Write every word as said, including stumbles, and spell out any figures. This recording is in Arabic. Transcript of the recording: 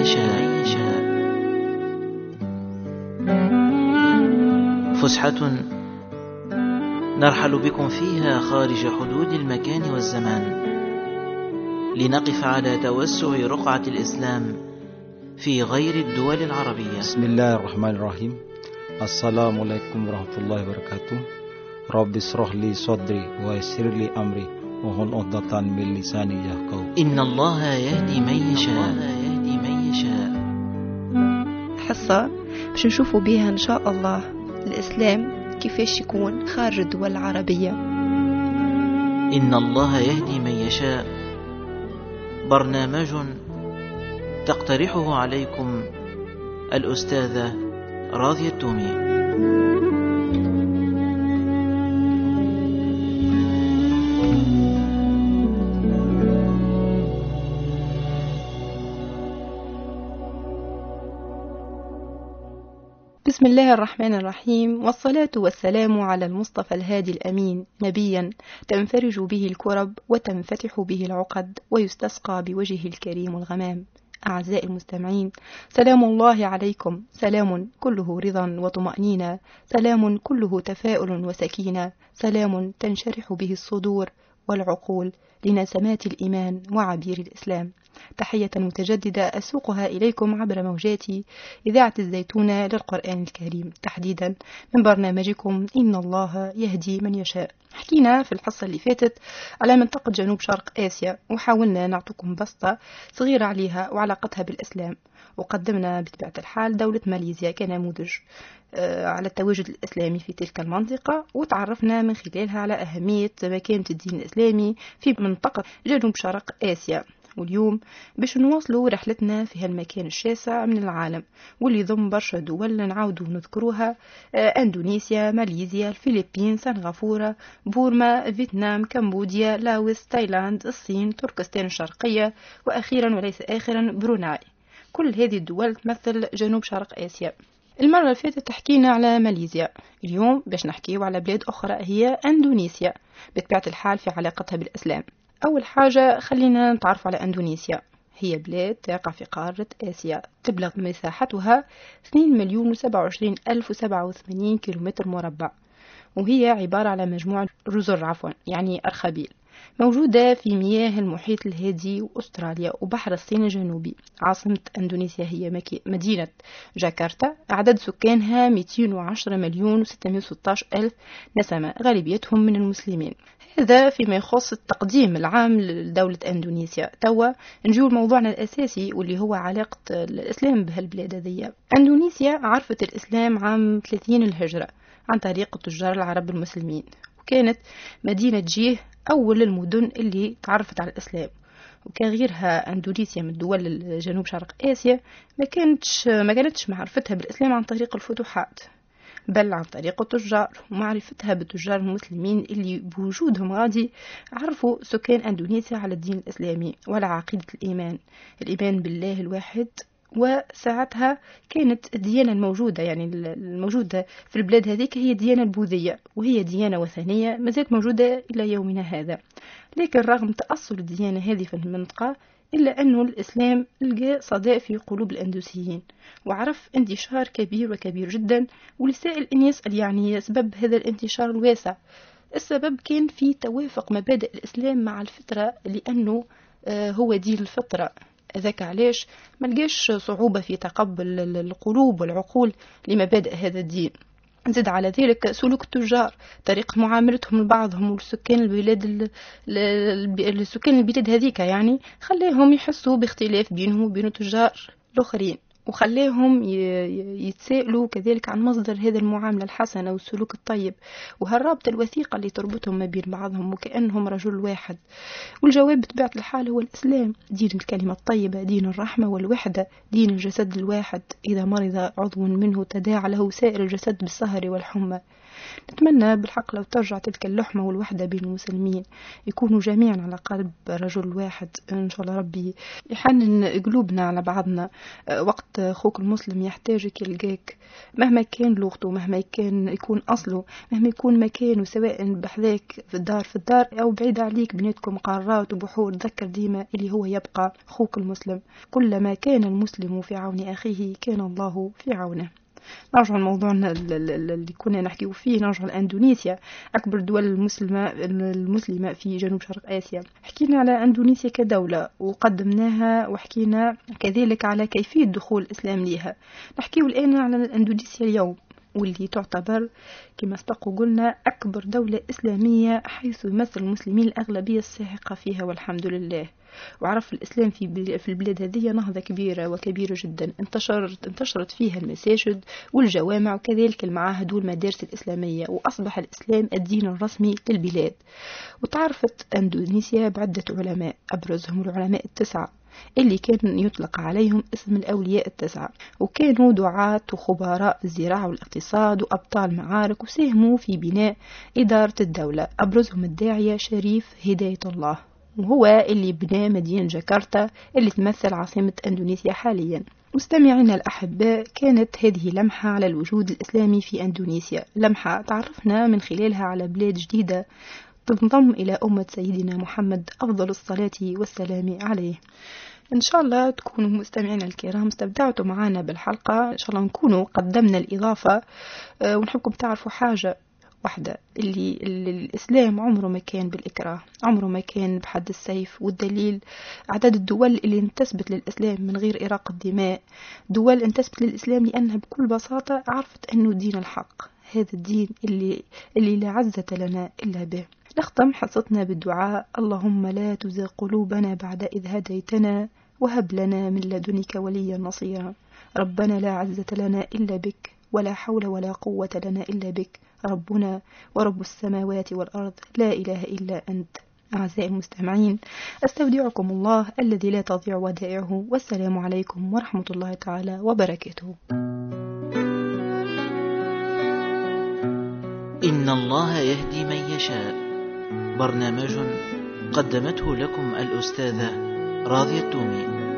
يشاء. فسحة نرحل بكم فيها خارج حدود المكان والزمان، لنقف على توسع رقعة الإسلام في غير الدول العربية. بسم الله الرحمن الرحيم. السلام عليكم ورحمة الله وبركاته. رب اشرح لي صدري ويسر لي أمري واحلل عقدة من لساني يفقهوا. إن الله يهدي من يشاء. حصة باش نشوفوا بها إن شاء الله الإسلام كيفاش يكون خارج الدول العربية. إن الله يهدي من يشاء، برنامج تقترحه عليكم الأستاذة راضية التومي. بسم الله الرحمن الرحيم، والصلاة والسلام على المصطفى الهادي الأمين، نبيا تنفرج به الكرب وتنفتح به العقد ويستسقى بوجهه الكريم الغمام. أعزائي المستمعين، سلام الله عليكم، سلام كله رضا وطمأنينة، سلام كله تفاؤل وسكينة، سلام تنشرح به الصدور والعقول لنسمات الإيمان وعبير الإسلام. تحية متجددة أسوقها إليكم عبر موجات إذاعة الزيتونة للقرآن الكريم، تحديدا من برنامجكم إن الله يهدي من يشاء. حكينا في الحصة اللي فاتت على منطقة جنوب شرق آسيا، وحاولنا نعطيكم بسطة صغيرة عليها وعلاقتها بالإسلام، وقدمنا بطبيعة الحال دولة ماليزيا كنموذج على التواجد الإسلامي في تلك المنطقة، وتعرفنا من خلالها على أهمية مكانة الدين الإسلامي في منطقة جنوب شرق آسيا. واليوم باش نواصلوا رحلتنا في هالمكان الشاسع من العالم واللي يضم برشا دول نعاودوا نذكروها: اندونيسيا، ماليزيا، الفلبين، سنغافورة، بورما، فيتنام، كمبوديا، لاوس، تايلاند، الصين، تركستان الشرقية، واخيرا وليس اخرا بروناي. كل هذه الدول تمثل جنوب شرق آسيا. المرة اللي فاتت تحكينا على ماليزيا، اليوم باش نحكيو على بلاد أخرى هي أندونيسيا، بطبيعة الحال في علاقتها بالإسلام. أول حاجة خلينا نتعرف على أندونيسيا. هي بلاد تقع في قارة آسيا، تبلغ مساحتها اثنين مليون وسبعة وعشرين ألف وسبعة وثمانين كيلومتر مربع، وهي عبارة على مجموعة جزر عفوا يعني أرخبيل موجودة في مياه المحيط الهادي وأستراليا وبحر الصين الجنوبي. عاصمة أندونيسيا هي مدينة جاكرتا، عدد سكانها مئتين وعشرة مليون وستمائة وستة عشر ألف نسمة، غالبيتهم من المسلمين. هذا فيما يخص التقديم العام لدولة أندونيسيا. توا نجيو لموضوعنا الأساسي واللي هو علاقة الإسلام بهالبلاد هذه. أندونيسيا عرفت الإسلام عام ثلاثين الهجرة عن طريق التجار العرب المسلمين، وكانت مدينة جيه أول المدن اللي تعرفت على الإسلام. وكان غيرها أندونيسيا من دول جنوب شرق آسيا ما كانتش ما كانتش معرفتها بالإسلام عن طريق الفتوحات، بل عن طريق التجار، ومعرفتها بالتجار المسلمين اللي بوجودهم غادي عرفوا سكان أندونيسيا على الدين الإسلامي وعلى عقيدة الإيمان الإيمان بالله الواحد. وساعتها كانت الديانة الموجودة يعني الموجودة في البلاد هذيك هي الديانة البوذية، وهي ديانة وثنية ما زالت موجودة إلى يومنا هذا. لكن رغم تأصل الديانة هذه في المنطقة، إلا أنه الإسلام لقى صدى في قلوب الأندونيسيين وعرف انتشار كبير وكبير جدا. ولسائل أن يسأل يعني سبب هذا الانتشار الواسع. السبب كان في توافق مبادئ الإسلام مع الفطرة، لأنه هو دين الفطرة. ذاك علاش ما لقاش صعوبة في تقبل القلوب والعقول لمبادئ هذا الدين. زد على ذلك سلوك التجار، طريقة معاملتهم لبعضهم والسكان البلاد السكان البلاد هذيك يعني خليهم يحسوا باختلاف بينهم وبين التجار الآخرين، وخليهم يتسائلوا كذلك عن مصدر هذا المعاملة الحسنة والسلوك الطيب وهالرابطة الوثيقة اللي تربطهم ما بين بعضهم وكأنهم رجل واحد. والجواب بطبيعة الحال هو الإسلام، دين الكلمة الطيبة، دين الرحمة والوحدة، دين الجسد الواحد، إذا مرض عضو منه تداعى له سائر الجسد بالسهر والحمى. نتمنى بالحق لو ترجع تلك اللحمة والوحدة بين المسلمين، يكونوا جميعا على قلب رجل واحد. إن شاء الله ربي يحنن قلوبنا على بعضنا وقت وقت أخوك المسلم يحتاجك يلقاك، مهما كان لغته، مهما كان يكون أصله، مهما يكون مكانه، سواء بحذاك في الدار في الدار أو بعيد عليك بيناتكم قارات وبحور، تذكر ديما اللي هو يبقى أخوك المسلم. كلما كان المسلم في عون أخيه كان الله في عونه. نرجع لموضوعنا اللي كنا نحكيه فيه، نرجع لأندونيسيا، أكبر الدول المسلمة المسلمة في جنوب شرق آسيا. حكينا على أندونيسيا كدولة وقدمناها، وحكينا كذلك على كيفية دخول الإسلام لها. نحكيه الآن على أندونيسيا اليوم، واللي تعتبر كما سبق قلنا أكبر دولة إسلامية، حيث يمثل المسلمين الأغلبية الساحقة فيها والحمد لله. وعرف الإسلام في في البلاد هذه نهضة كبيرة وكبيرة جدا، انتشرت انتشرت فيها المساجد والجوامع وكذلك المعاهد والمدارس الإسلامية، وأصبح الإسلام الدين الرسمي للبلاد. وتعرفت أندونيسيا بعدة علماء، أبرزهم العلماء التسعة اللي كان يطلق عليهم اسم الأولياء التسعة، وكانوا دعاة وخبراء في الزراعة والاقتصاد وأبطال معارك، وساهموا في بناء إدارة الدولة. أبرزهم الداعية شريف هداية الله، وهو اللي بنى مدينة جاكرتا اللي تمثل عاصمة أندونيسيا حاليا. مستمعينا الأحباء، كانت هذه لمحة على الوجود الإسلامي في أندونيسيا، لمحة تعرفنا من خلالها على بلاد جديدة تنضم إلى أمة سيدنا محمد أفضل الصلاة والسلام عليه. إن شاء الله تكونوا مستمعين الكرام استمتعتوا معنا بالحلقة، إن شاء الله نكونوا قدمنا الإضافة. أه ونحبكم تعرفوا حاجة واحدة، اللي, اللي الإسلام عمره ما كان بالإكراه، عمره ما كان بحد السيف. والدليل عدد الدول اللي انتسبت للإسلام من غير إراقة دماء، دول انتسبت للإسلام لأنها بكل بساطة عرفت أنه دين الحق، هذا الدين اللي, اللي لا عزة لنا إلا به. نختم حصتنا بالدعاء: اللهم لا تزغ قلوبنا بعد إذ هديتنا وهب لنا من لدنك وليا نصيرا. ربنا لا عزة لنا إلا بك، ولا حول ولا قوة لنا إلا بك، ربنا ورب السماوات والأرض، لا إله إلا أنت. أعزائي المستمعين، أستودعكم الله الذي لا تضيع ودائعه، والسلام عليكم ورحمة الله تعالى وبركاته. إن الله يهدي من يشاء، برنامج قدمته لكم الأستاذة راضية التومي.